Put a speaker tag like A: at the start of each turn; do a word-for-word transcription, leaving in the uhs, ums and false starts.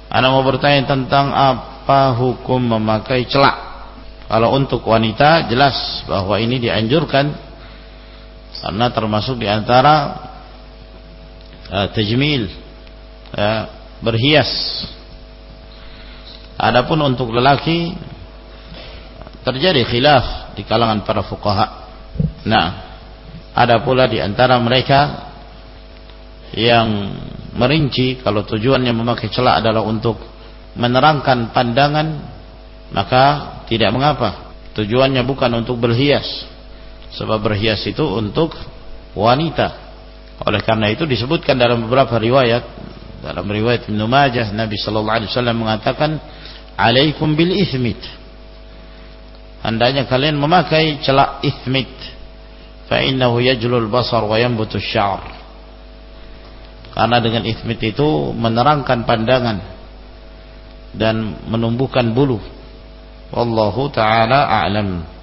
A: Ana mau bertanya tentang apa hukum memakai celak. Kalau untuk wanita jelas bahwa ini dianjurkan karena termasuk di antara uh, tajmil, uh, berhias. Adapun untuk lelaki terjadi khilaf di kalangan para fuqaha. Nah, ada pula di antara mereka yang merinci kalau tujuannya memakai celak adalah untuk menerangkan pandangan, maka tidak mengapa. Tujuannya bukan untuk berhias, sebab berhias itu untuk wanita. Oleh karena itu disebutkan dalam beberapa riwayat, dalam riwayat Ibnu Majah, Nabi sallallahu alaihi wasallam mengatakan, "Alaikum bil ithmit." Hendaknya kalian memakai celak ithmit, fa innahu yajlul basar wa yanbutu asy-sya'r. Karena dengan ithmit itu menerangkan pandangan dan menumbuhkan bulu. Wallahu taala a'lam.